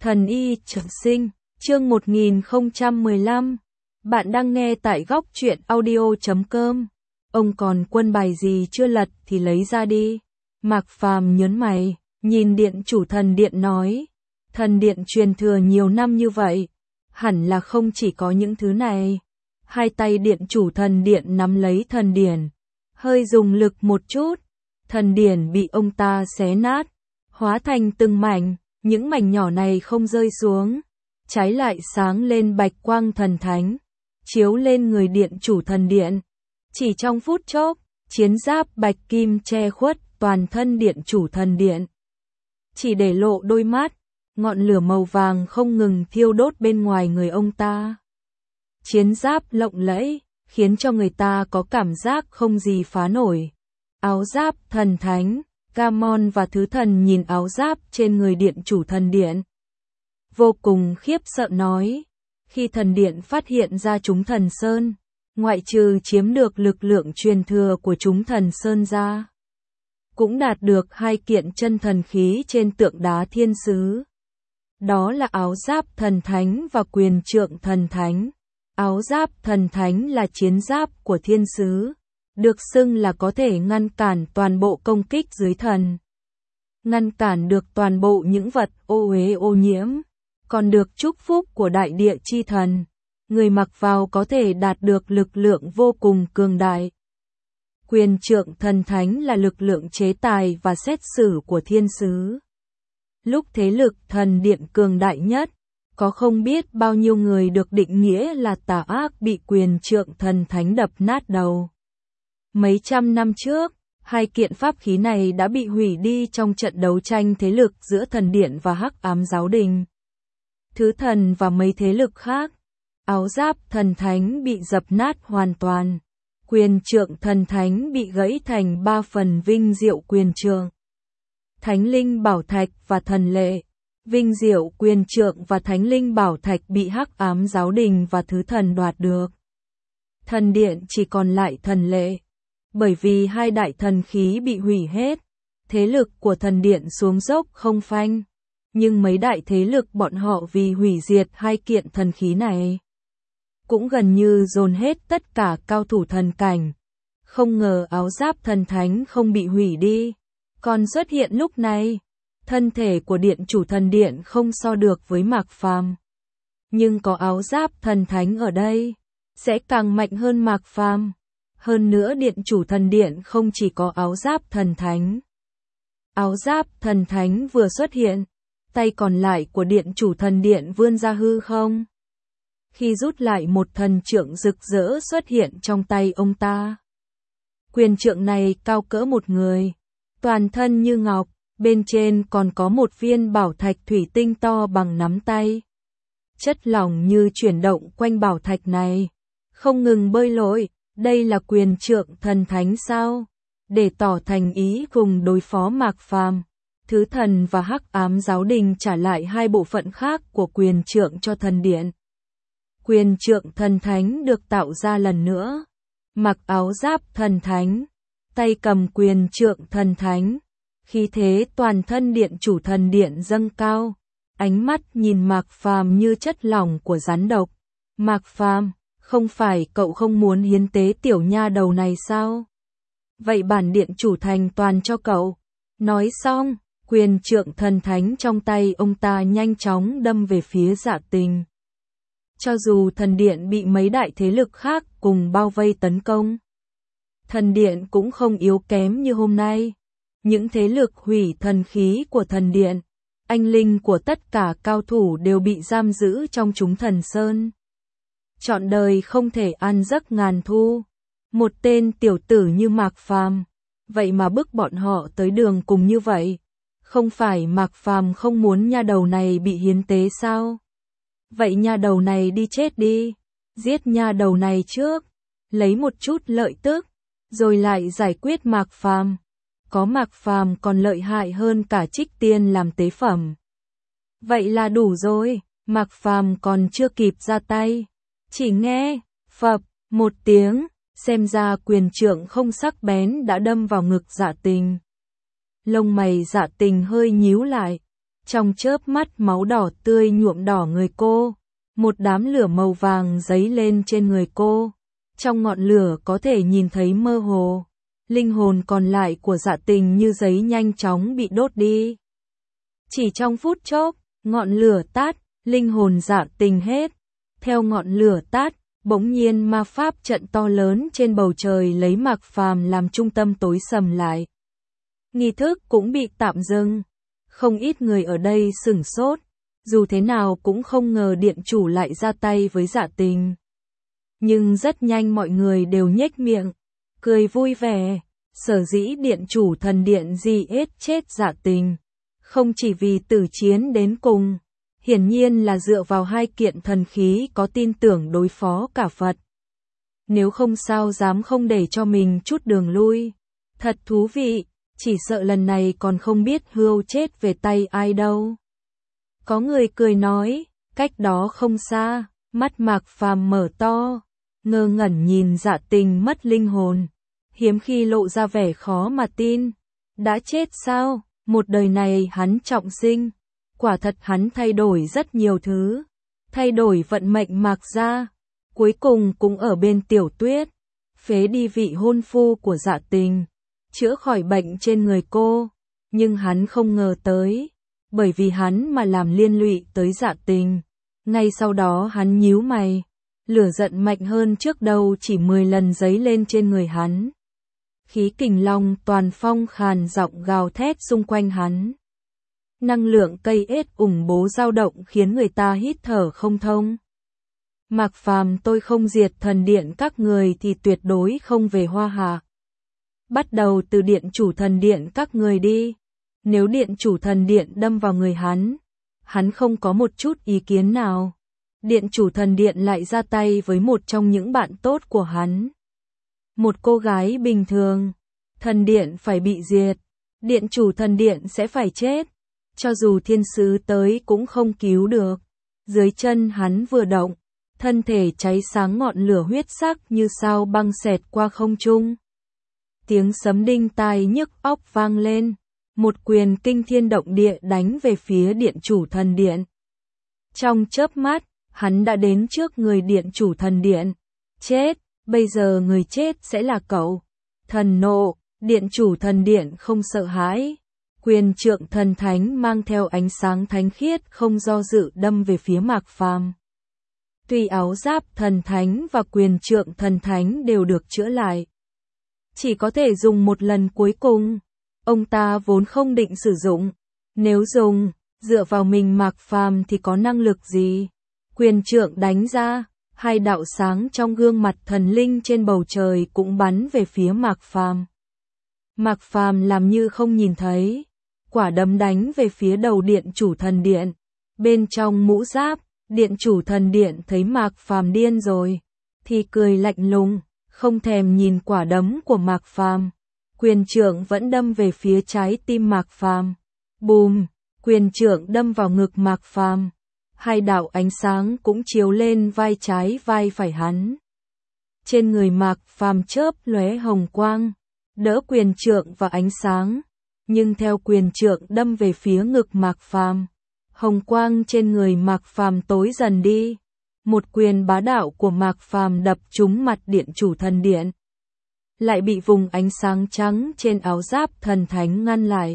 Thần y trường sinh, chương 1015. Bạn đang nghe tại góc truyện audio.com. Ông còn quân bài gì chưa lật thì lấy ra đi. Mạc Phàm nhớn mày, nhìn điện chủ thần điện nói. Thần điện truyền thừa nhiều năm như vậy, hẳn là không chỉ có những thứ này. Hai tay điện chủ thần điện nắm lấy thần điển, hơi dùng lực một chút. Thần điển bị ông ta xé nát, hóa thành từng mảnh. Những mảnh nhỏ này không rơi xuống, trái lại sáng lên bạch quang thần thánh, chiếu lên người điện chủ thần điện. Chỉ trong phút chốc, chiến giáp bạch kim che khuất toàn thân điện chủ thần điện. Chỉ để lộ đôi mắt, ngọn lửa màu vàng không ngừng thiêu đốt bên ngoài người ông ta. Chiến giáp lộng lẫy, khiến cho người ta có cảm giác không gì phá nổi. Áo giáp thần thánh. Gamon và Thứ Thần nhìn áo giáp trên người điện chủ thần điện, vô cùng khiếp sợ nói. Khi thần điện phát hiện ra chúng thần sơn, ngoại trừ chiếm được lực lượng truyền thừa của chúng thần sơn ra, cũng đạt được hai kiện chân thần khí trên tượng đá thiên sứ. Đó là áo giáp thần thánh và quyền trượng thần thánh. Áo giáp thần thánh là chiến giáp của thiên sứ, được xưng là có thể ngăn cản toàn bộ công kích dưới thần, ngăn cản được toàn bộ những vật ô uế ô nhiễm, còn được chúc phúc của đại địa chi thần. Người mặc vào có thể đạt được lực lượng vô cùng cường đại. Quyền trượng thần thánh là lực lượng chế tài và xét xử của thiên sứ. Lúc thế lực thần điện cường đại nhất, có không biết bao nhiêu người được định nghĩa là tà ác bị quyền trượng thần thánh đập nát đầu. Mấy trăm năm trước, hai kiện pháp khí này đã bị hủy đi trong trận đấu tranh thế lực giữa thần điện và Hắc Ám Giáo Đình. Thứ Thần và mấy thế lực khác, áo giáp thần thánh bị dập nát hoàn toàn. Quyền trượng thần thánh bị gãy thành 3 phần vinh diệu quyền trượng. Thánh linh bảo thạch và thần lệ, vinh diệu quyền trượng và thánh linh bảo thạch bị Hắc Ám Giáo Đình và Thứ Thần đoạt được. Thần điện chỉ còn lại thần lệ. Bởi vì hai đại thần khí bị hủy hết, thế lực của thần điện xuống dốc không phanh. Nhưng mấy đại thế lực bọn họ vì hủy diệt hai kiện thần khí này, cũng gần như dồn hết tất cả cao thủ thần cảnh. Không ngờ áo giáp thần thánh không bị hủy đi, còn xuất hiện lúc này. Thân thể của điện chủ thần điện không so được với Mạc Phàm, nhưng có áo giáp thần thánh ở đây, sẽ càng mạnh hơn Mạc Phàm. Hơn nữa điện chủ thần điện không chỉ có áo giáp thần thánh. Áo giáp thần thánh vừa xuất hiện, tay còn lại của điện chủ thần điện vươn ra hư không. Khi rút lại một thần trượng rực rỡ xuất hiện trong tay ông ta. Quyền trượng này cao cỡ một người, toàn thân như ngọc, bên trên còn có một viên bảo thạch thủy tinh to bằng nắm tay. Chất lỏng như chuyển động quanh bảo thạch này, không ngừng bơi lội. Đây là quyền trượng thần thánh sao? Để tỏ thành ý cùng đối phó Mạc Phàm, Thứ Thần và Hắc Ám Giáo Đình trả lại hai bộ phận khác của quyền trượng cho thần điện. Quyền trượng thần thánh được tạo ra lần nữa. Mặc áo giáp thần thánh, tay cầm quyền trượng thần thánh. Khí thế toàn thân điện chủ thần điện dâng cao. Ánh mắt nhìn Mạc Phàm như chất lỏng của rắn độc. Mạc Phàm, không phải cậu không muốn hiến tế tiểu nha đầu này sao? Vậy bản điện chủ thành toàn cho cậu. Nói xong, quyền trượng thần thánh trong tay ông ta nhanh chóng đâm về phía Dạ Tình. Cho dù thần điện bị mấy đại thế lực khác cùng bao vây tấn công, thần điện cũng không yếu kém như hôm nay. Những thế lực hủy thần khí của thần điện, anh linh của tất cả cao thủ đều bị giam giữ trong chúng thần sơn. Trọn đời không thể ăn giấc ngàn thu. Một tên tiểu tử như Mạc Phàm, vậy mà bức bọn họ tới đường cùng như vậy. Không phải Mạc Phàm không muốn nha đầu này bị hiến tế sao? Vậy nha đầu này đi chết đi. Giết nha đầu này trước, lấy một chút lợi tức, rồi lại giải quyết Mạc Phàm. Có Mạc Phàm còn lợi hại hơn cả Trích Tiên làm tế phẩm. Vậy là đủ rồi, Mạc Phàm còn chưa kịp ra tay. Chỉ nghe, phập, một tiếng, xem ra quyền trượng không sắc bén đã đâm vào ngực Dạ Tình. Lông mày Dạ Tình hơi nhíu lại, Trong chớp mắt máu đỏ tươi nhuộm đỏ người cô, một đám lửa màu vàng dấy lên trên người cô. Trong ngọn lửa có thể nhìn thấy mơ hồ, linh hồn còn lại của Dạ Tình như giấy nhanh chóng bị đốt đi. Chỉ trong phút chốc, ngọn lửa tắt, linh hồn Dạ Tình hết. Theo ngọn lửa tắt, bỗng nhiên ma pháp trận to lớn trên bầu trời lấy Mạc Phàm làm trung tâm tối sầm lại. Nghi thức cũng bị tạm dừng. Không ít người ở đây sửng sốt, dù thế nào cũng không ngờ điện chủ lại ra tay với Dạ Tình. Nhưng rất nhanh mọi người đều nhếch miệng, cười vui vẻ. Sở dĩ điện chủ thần điện giết chết Dạ Tình, không chỉ vì tử chiến đến cùng, hiển nhiên là dựa vào hai kiện thần khí có tin tưởng đối phó cả Phật. Nếu không sao dám không để cho mình chút đường lui. Thật thú vị, chỉ sợ lần này còn không biết Hươu chết về tay ai đâu. Có người cười nói, cách đó không xa, mắt Mạc Phàm mở to, ngơ ngẩn nhìn Dạ Tình mất linh hồn, hiếm khi lộ ra vẻ khó mà tin. Đã chết sao? Một đời này hắn trọng sinh, quả thật hắn thay đổi rất nhiều thứ, thay đổi vận mệnh Mạc gia, cuối cùng cũng ở bên Tiểu Tuyết, phế đi vị hôn phu của Dạ Tình, chữa khỏi bệnh trên người cô, nhưng hắn không ngờ tới, bởi vì hắn mà làm liên lụy tới Dạ Tình. Ngay sau đó hắn nhíu mày, lửa giận mạnh hơn trước đầu chỉ 10 lần dấy lên trên người hắn. Khí kình long toàn phong khàn giọng gào thét xung quanh hắn. Năng lượng cây ết ủng bố dao động khiến người ta hít thở không thông. Mạc Phàm, tôi không diệt thần điện các người thì tuyệt đối không về Hoa Hạ. Bắt đầu từ điện chủ thần điện các người đi. Nếu điện chủ thần điện đâm vào người hắn không có một chút ý kiến nào. Điện chủ thần điện lại ra tay với một trong những bạn tốt của hắn. Một cô gái bình thường, thần điện phải bị diệt, điện chủ thần điện sẽ phải chết, cho dù thiên sứ tới cũng không cứu được. Dưới chân hắn vừa động, thân thể cháy sáng ngọn lửa huyết sắc như sao băng xẹt qua không trung. Tiếng sấm đinh tai nhức óc vang lên, một quyền kinh thiên động địa đánh về phía điện chủ thần điện. Trong chớp mắt, hắn đã đến trước người điện chủ thần điện. Chết, bây giờ người chết sẽ là cậu. Thần nộ, điện chủ thần điện không sợ hãi. Quyền trượng thần thánh mang theo ánh sáng thánh khiết không do dự đâm về phía Mạc Phàm. Tuy áo giáp thần thánh và quyền trượng thần thánh đều được chữa lại, chỉ có thể dùng một lần cuối cùng. Ông ta vốn không định sử dụng. Nếu dùng, dựa vào mình Mạc Phàm thì có năng lực gì? Quyền trượng đánh ra, hai đạo sáng trong gương mặt thần linh trên bầu trời cũng bắn về phía Mạc Phàm. Mạc Phàm làm như không nhìn thấy, quả đấm đánh về phía đầu điện chủ thần điện. Bên trong mũ giáp, điện chủ thần điện thấy Mạc Phàm điên rồi, thì cười lạnh lùng, không thèm nhìn quả đấm của Mạc Phàm. Quyền trượng vẫn đâm về phía trái tim Mạc Phàm. Bùm, quyền trượng đâm vào ngực Mạc Phàm. Hai đạo ánh sáng cũng chiếu lên vai trái vai phải hắn. Trên người Mạc Phàm chớp lóe hồng quang, đỡ quyền trượng và ánh sáng, nhưng theo quyền trượng đâm về phía ngực Mạc Phàm, hồng quang trên người Mạc Phàm tối dần đi. Một quyền bá đạo của Mạc Phàm đập trúng mặt điện chủ thần điện, lại bị vùng ánh sáng trắng trên áo giáp thần thánh ngăn lại.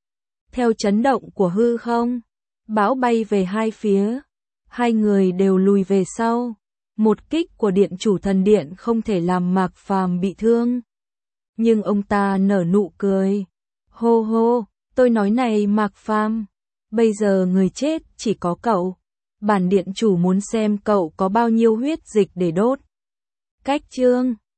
Theo chấn động của hư không, bão bay về hai phía, hai người đều lùi về sau. Một kích của điện chủ thần điện không thể làm Mạc Phàm bị thương, nhưng ông ta nở nụ cười. Hô hô, tôi nói này Mạc Phàm, bây giờ người chết chỉ có cậu. Bản điện chủ muốn xem cậu có bao nhiêu huyết dịch để đốt. Cách chương